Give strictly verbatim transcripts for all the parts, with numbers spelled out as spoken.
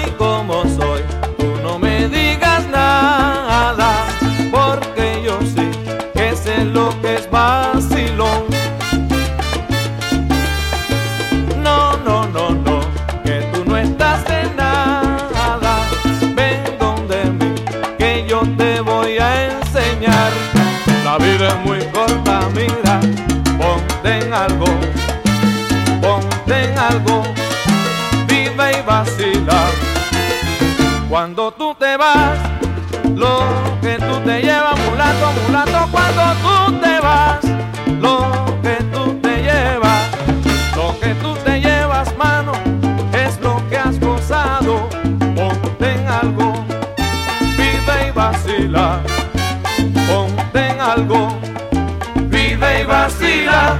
soy como soy, tú no me digas nada, porque yo sí que sé lo que es vacilón. No, no, no, no, que tú no estás en nada, ven donde mí, que yo te voy a enseñar. La vida es muy corta, mira, ponte en algo, ponte en algo, vive y vacila. Cuando tú te vas, lo que tú te llevas, mulato, mulato, cuando tú te vas, lo que tú te llevas, lo que tú te llevas, mano, es lo que has gozado. Ponte en algo, vive y vacila. Ponte en algo, vive y vacila.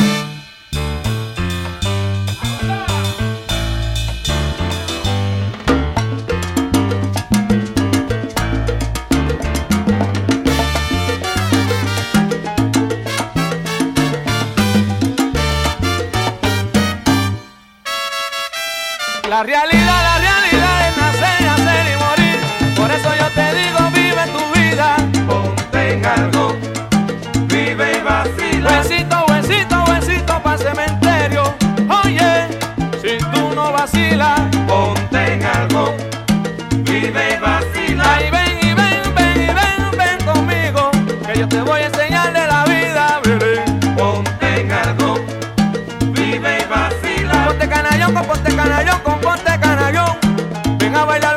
La realidad, la realidad es nacer, nacer y morir. Por eso yo te digo, vive tu vida. Ponte en algo, vive y vacila. Huesito, huesito, huesito pa' cementerio. Oye, si tú no vacilas, ponte en algo, vive y vacila. Ay, ven y ven, ven y ven, ven conmigo, que yo te voy a enseñar de la vida, bebé. Ponte en algo, vive y vacila. Ponte canallón con ponte canallón con ponte canallón. Ven a bailar